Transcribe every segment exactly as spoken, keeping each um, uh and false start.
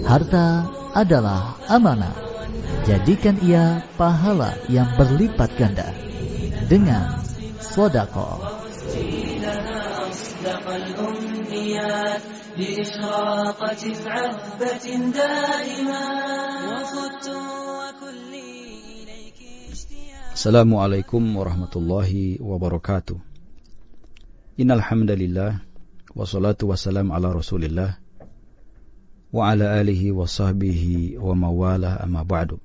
Harta adalah amanah. Jadikan ia pahala yang berlipat ganda dengan sedekah. Assalamualaikum warahmatullahi wabarakatuh. Innal hamdalillah wassalatu wassalamu ala Rasulillah wa ala alihi wa sahbihi wa mawalah, amma ba'du.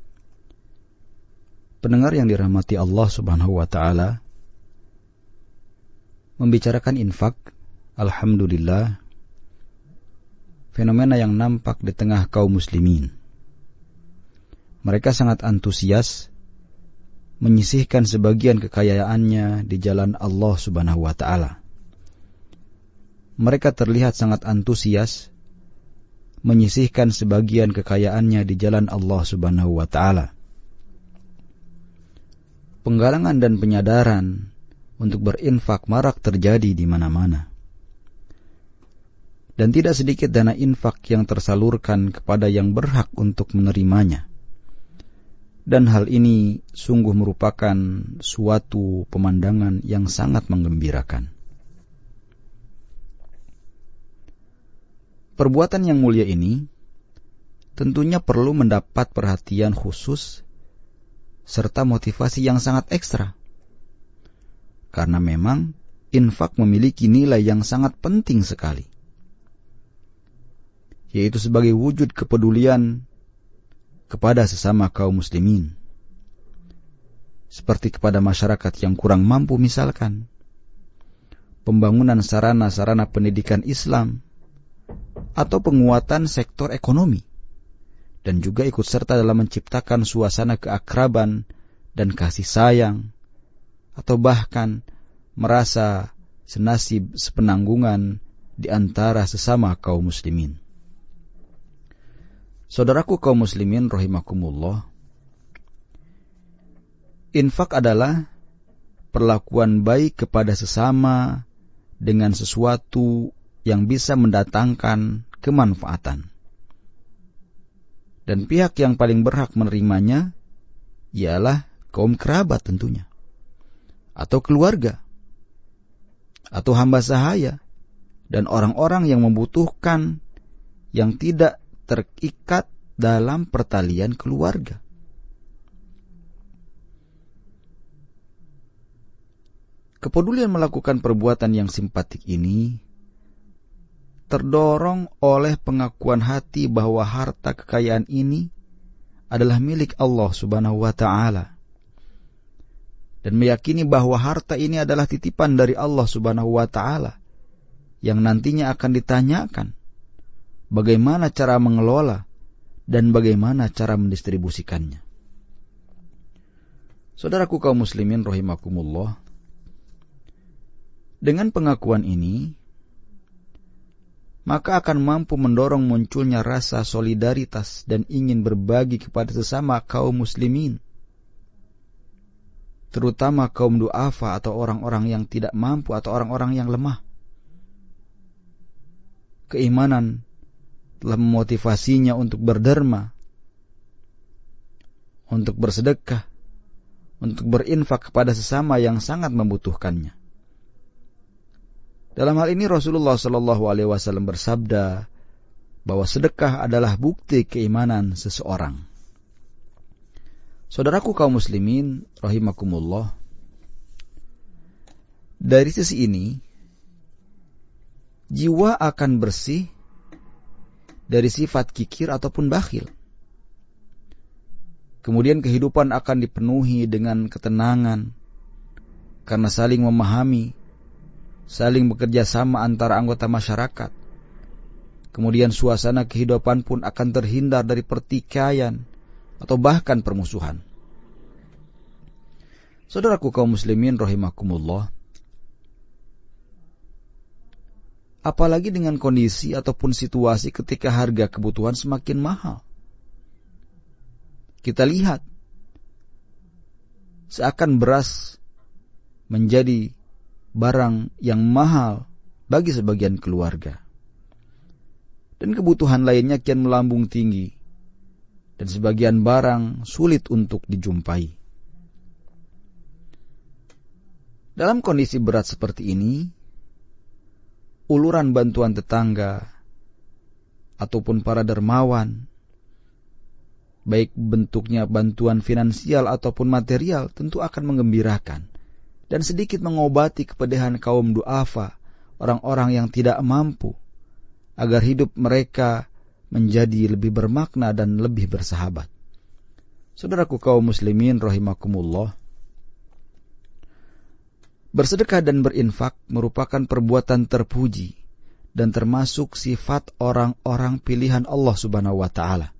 Pendengar yang dirahmati Allah Subhanahu wa taala, membicarakan infak, alhamdulillah, fenomena yang nampak di tengah kaum muslimin. Mereka sangat antusias menyisihkan sebagian kekayaannya di jalan Allah Subhanahu wa taala. Mereka terlihat sangat antusias menyisihkan sebagian kekayaannya di jalan Allah Subhanahu wa taala. Penggalangan dan penyadaran untuk berinfak marak terjadi di mana-mana. Dan tidak sedikit dana infak yang tersalurkan kepada yang berhak untuk menerimanya. Dan hal ini sungguh merupakan suatu pemandangan yang sangat menggembirakan. Perbuatan yang mulia ini tentunya perlu mendapat perhatian khusus serta motivasi yang sangat ekstra. Karena memang infak memiliki nilai yang sangat penting sekali, yaitu sebagai wujud kepedulian kepada sesama kaum muslimin, seperti kepada masyarakat yang kurang mampu misalkan, pembangunan sarana-sarana pendidikan Islam, atau penguatan sektor ekonomi, dan juga ikut serta dalam menciptakan suasana keakraban dan kasih sayang, atau bahkan merasa senasib sepenanggungan di antara sesama kaum muslimin. Saudaraku kaum muslimin rahimakumullah, infak adalah perlakuan baik kepada sesama dengan sesuatu yang bisa mendatangkan kemanfaatan. Dan pihak yang paling berhak menerimanya ialah kaum kerabat tentunya, atau keluarga, atau hamba sahaya, dan orang-orang yang membutuhkan yang tidak terikat dalam pertalian keluarga. Kepedulian melakukan perbuatan yang simpatik ini terdorong oleh pengakuan hati bahwa harta kekayaan ini adalah milik Allah Subhanahu wa taala, dan meyakini bahwa harta ini adalah titipan dari Allah Subhanahu wa taala yang nantinya akan ditanyakan bagaimana cara mengelola dan bagaimana cara mendistribusikannya. Saudaraku kaum muslimin rahimakumullah, dengan pengakuan ini maka akan mampu mendorong munculnya rasa solidaritas dan ingin berbagi kepada sesama kaum muslimin, terutama kaum du'afa atau orang-orang yang tidak mampu atau orang-orang yang lemah. Keimanan telah memotivasinya untuk berderma, untuk bersedekah, untuk berinfak kepada sesama yang sangat membutuhkannya. Dalam hal ini Rasulullah shallallahu alaihi wasallam bersabda bahwa sedekah adalah bukti keimanan seseorang. Saudaraku kaum muslimin rahimakumullah, dari sisi ini jiwa akan bersih dari sifat kikir ataupun bakhil. Kemudian kehidupan akan dipenuhi dengan ketenangan karena saling memahami, saling bekerja sama antara anggota masyarakat. Kemudian suasana kehidupan pun akan terhindar dari pertikaian atau bahkan permusuhan. Saudaraku kaum muslimin rahimakumullah, apalagi dengan kondisi ataupun situasi ketika harga kebutuhan semakin mahal. Kita lihat seakan beras menjadi barang yang mahal bagi sebagian keluarga. dan kebutuhan lainnya kian melambung tinggi, dan sebagian barang sulit untuk dijumpai. Dalam kondisi berat seperti ini, uluran bantuan tetangga ataupun para dermawan, baik bentuknya bantuan finansial ataupun material, tentu akan menggembirakan dan sedikit mengobati kepedihan kaum du'afa, orang-orang yang tidak mampu, agar hidup mereka menjadi lebih bermakna dan lebih bersahabat. Saudaraku kaum muslimin rahimakumullah, bersedekah dan berinfak merupakan perbuatan terpuji dan termasuk sifat orang-orang pilihan Allah Subhanahu wa taala.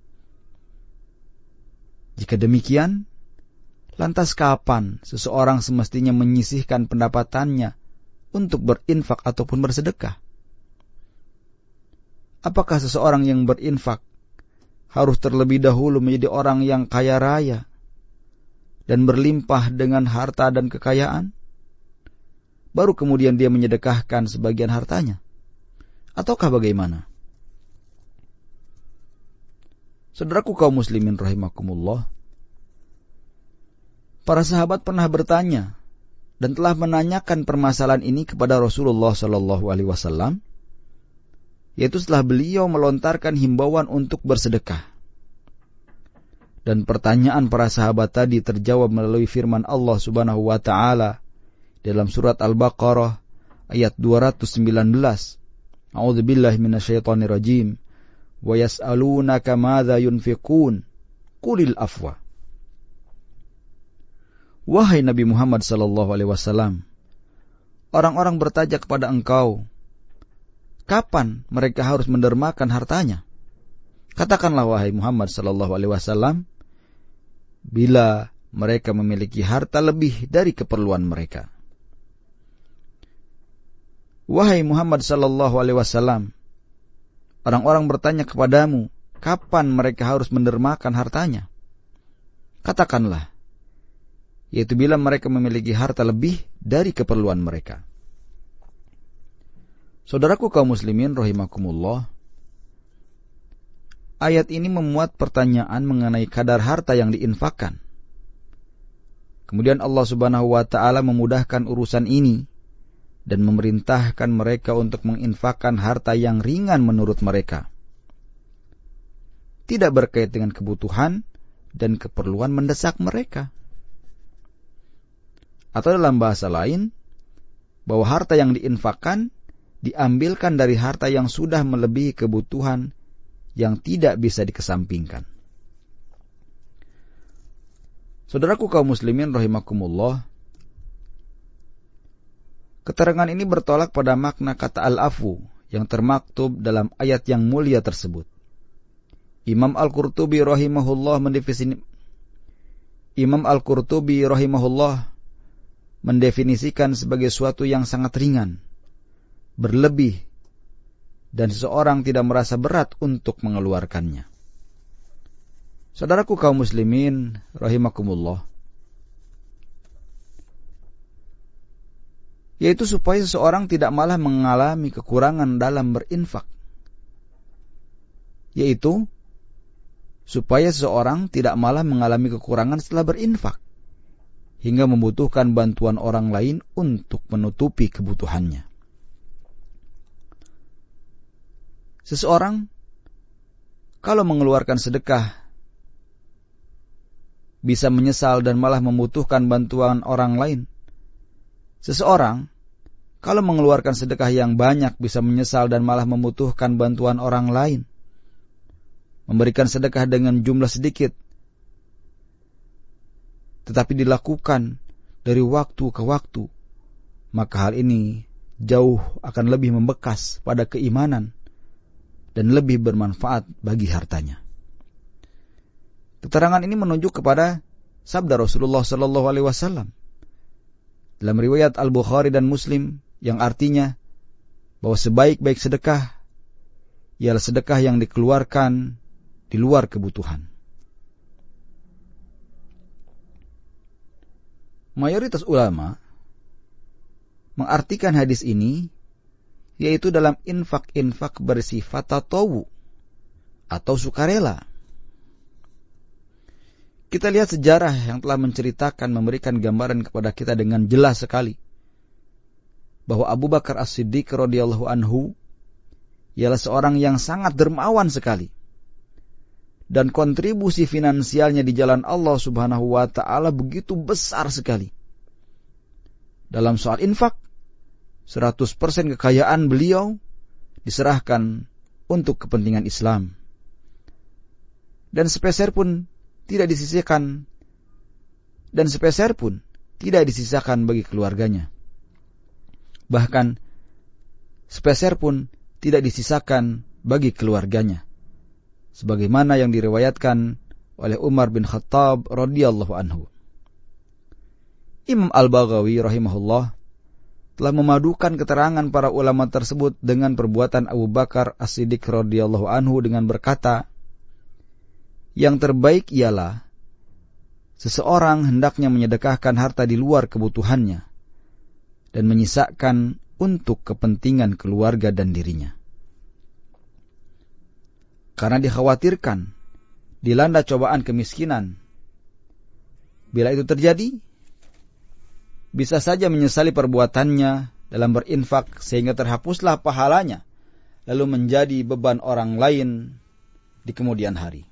Jika demikian, lantas kapan seseorang semestinya menyisihkan pendapatannya untuk berinfak ataupun bersedekah? Apakah seseorang yang berinfak harus terlebih dahulu menjadi orang yang kaya raya dan berlimpah dengan harta dan kekayaan, baru kemudian dia menyedekahkan sebagian hartanya? Ataukah bagaimana? Saudaraku kaum muslimin rahimakumullah, para sahabat pernah bertanya dan telah menanyakan permasalahan ini kepada Rasulullah sallallahu alaihi wasallam, yaitu setelah beliau melontarkan himbauan untuk bersedekah. Dan pertanyaan para sahabat tadi terjawab melalui firman Allah Subhanahu wa taala dalam surat Al-Baqarah ayat dua ratus sembilan belas. A'udzubillahi minasyaitonir rajim. Wa yas'alunaka madza yunfiqun qulil afwa. Wahai Nabi Muhammad sallallahu alaihi wasallam, orang-orang bertanya kepada engkau, kapan mereka harus mendermakan hartanya? Katakanlah wahai Muhammad sallallahu alaihi wasallam, bila mereka memiliki harta lebih dari keperluan mereka. Wahai Muhammad sallallahu alaihi wasallam, orang-orang bertanya kepadamu, kapan mereka harus mendermakan hartanya? Katakanlah, yaitu bila mereka memiliki harta lebih dari keperluan mereka. Saudaraku kaum muslimin rahimakumullah, ayat ini memuat pertanyaan mengenai kadar harta yang diinfakkan. Kemudian Allah Subhanahu wa taala memudahkan urusan ini dan memerintahkan mereka untuk menginfakkan harta yang ringan menurut mereka, tidak berkait dengan kebutuhan dan keperluan mendesak mereka. Atau dalam bahasa lain, bahwa harta yang diinfakkan diambilkan dari harta yang sudah melebihi kebutuhan yang tidak bisa dikesampingkan. Saudaraku kaum muslimin rahimakumullah, keterangan ini bertolak pada makna kata al-afu yang termaktub dalam ayat yang mulia tersebut. Imam Al-Qurtubi rahimahullah mendefinisikan Imam Al-Qurtubi rahimahullah mendefinisikan sebagai suatu yang sangat ringan, berlebih, dan seseorang tidak merasa berat untuk mengeluarkannya. Saudaraku kaum muslimin rahimakumullah, yaitu supaya seseorang tidak malah mengalami kekurangan dalam berinfak, yaitu supaya seseorang tidak malah mengalami kekurangan setelah berinfak, hingga membutuhkan bantuan orang lain untuk menutupi kebutuhannya. Seseorang kalau mengeluarkan sedekah bisa menyesal dan malah membutuhkan bantuan orang lain. Seseorang kalau mengeluarkan sedekah yang banyak bisa menyesal dan malah membutuhkan bantuan orang lain. Memberikan sedekah dengan jumlah sedikit, tetapi dilakukan dari waktu ke waktu, maka hal ini jauh akan lebih membekas pada keimanan dan lebih bermanfaat bagi hartanya. Keterangan ini menunjuk kepada sabda Rasulullah sallallahu alaihi wasallam dalam riwayat Al-Bukhari dan Muslim, yang artinya bahwa sebaik-baik sedekah ialah sedekah yang dikeluarkan di luar kebutuhan. Mayoritas ulama mengartikan hadis ini yaitu dalam infak-infak bersifat tatawu, atau sukarela. Kita lihat sejarah yang telah menceritakan, memberikan gambaran kepada kita dengan jelas sekali bahwa Abu Bakar As-Siddiq radhiyallahu anhu ialah seorang yang sangat dermawan sekali. Dan kontribusi finansialnya di jalan Allah Subhanahu wa taala begitu besar sekali. Dalam soal infak, seratus persen kekayaan beliau diserahkan untuk kepentingan Islam. Dan sepeser pun tidak disisihkan dan sepeser pun tidak disisakan bagi keluarganya. Bahkan sepeser pun tidak disisakan bagi keluarganya, sebagaimana yang diriwayatkan oleh Umar bin Khattab radhiyallahu anhu. Imam Al-Baghawi rahimahullah telah memadukan keterangan para ulama tersebut dengan perbuatan Abu Bakar As-Siddiq radhiyallahu anhu dengan berkata, yang terbaik ialah seseorang hendaknya menyedekahkan harta di luar kebutuhannya dan menyisakan untuk kepentingan keluarga dan dirinya. Karena dikhawatirkan dilanda cobaan kemiskinan. Bila itu terjadi, bisa saja menyesali perbuatannya dalam berinfak sehingga terhapuslah pahalanya, lalu menjadi beban orang lain di kemudian hari.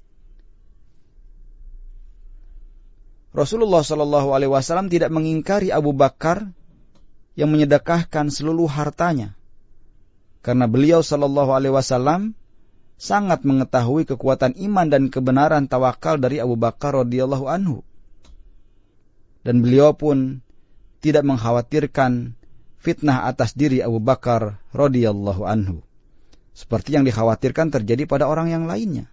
Rasulullah shallallahu alaihi wasallam tidak mengingkari Abu Bakar yang menyedekahkan seluruh hartanya, karena beliau shallallahu alaihi wasallam sangat mengetahui kekuatan iman dan kebenaran tawakal dari Abu Bakar radhiyallahu anhu. Dan beliau pun tidak mengkhawatirkan fitnah atas diri Abu Bakar radhiyallahu anhu, seperti yang dikhawatirkan terjadi pada orang yang lainnya.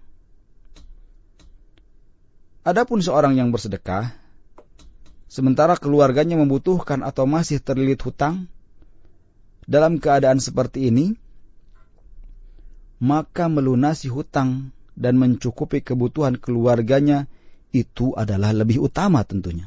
Adapun seorang yang bersedekah, sementara keluarganya membutuhkan atau masih terlilit hutang, dalam keadaan seperti ini, maka melunasi hutang dan mencukupi kebutuhan keluarganya itu adalah lebih utama tentunya.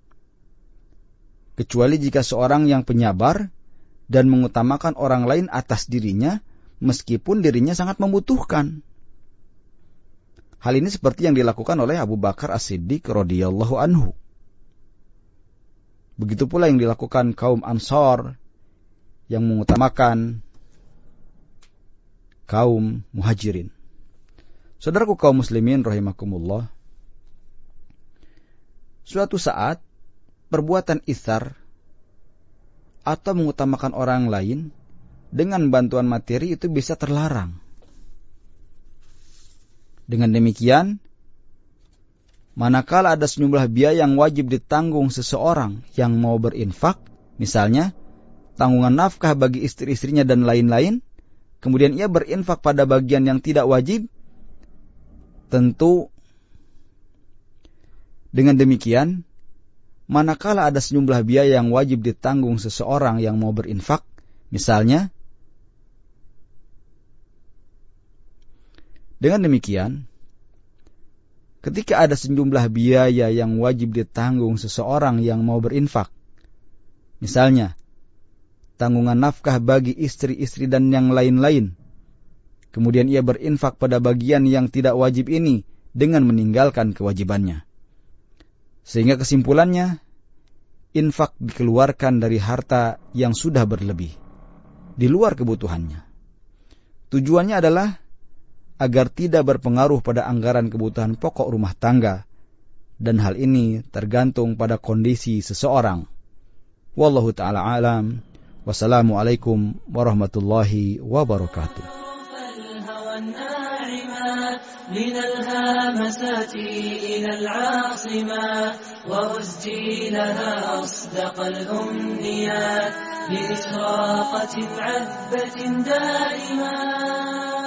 Kecuali jika seorang yang penyabar dan mengutamakan orang lain atas dirinya, meskipun dirinya sangat membutuhkan. Hal ini seperti yang dilakukan oleh Abu Bakar As-Siddiq radhiyallahu anhu. Begitu pula yang dilakukan kaum Ansar yang mengutamakan kaum Muhajirin. Saudaraku kaum muslimin rahimakumullah, suatu saat perbuatan itsar atau mengutamakan orang lain dengan bantuan materi itu bisa terlarang. Dengan demikian, manakala ada sejumlah biaya yang wajib ditanggung seseorang yang mau berinfak, misalnya tanggungan nafkah bagi istri-istrinya dan lain-lain, kemudian ia berinfak pada bagian yang tidak wajib, tentu dengan demikian, manakala ada sejumlah biaya yang wajib ditanggung seseorang yang mau berinfak, misalnya, dengan demikian, ketika ada sejumlah biaya yang wajib ditanggung seseorang yang mau berinfak, misalnya, tanggungan nafkah bagi istri-istri dan yang lain-lain, kemudian ia berinfak pada bagian yang tidak wajib ini dengan meninggalkan kewajibannya. Sehingga kesimpulannya, infak dikeluarkan dari harta yang sudah berlebih, di luar kebutuhannya. Tujuannya adalah agar tidak berpengaruh pada anggaran kebutuhan pokok rumah tangga, dan hal ini tergantung pada kondisi seseorang. Wallahu ta'ala alam. Wassalamualaikum warahmatullahi wabarakatuh. من الهامسات إلى العاصمة وأزجي لها أصدق الأمنيات لإشراقة عذبة دائمة.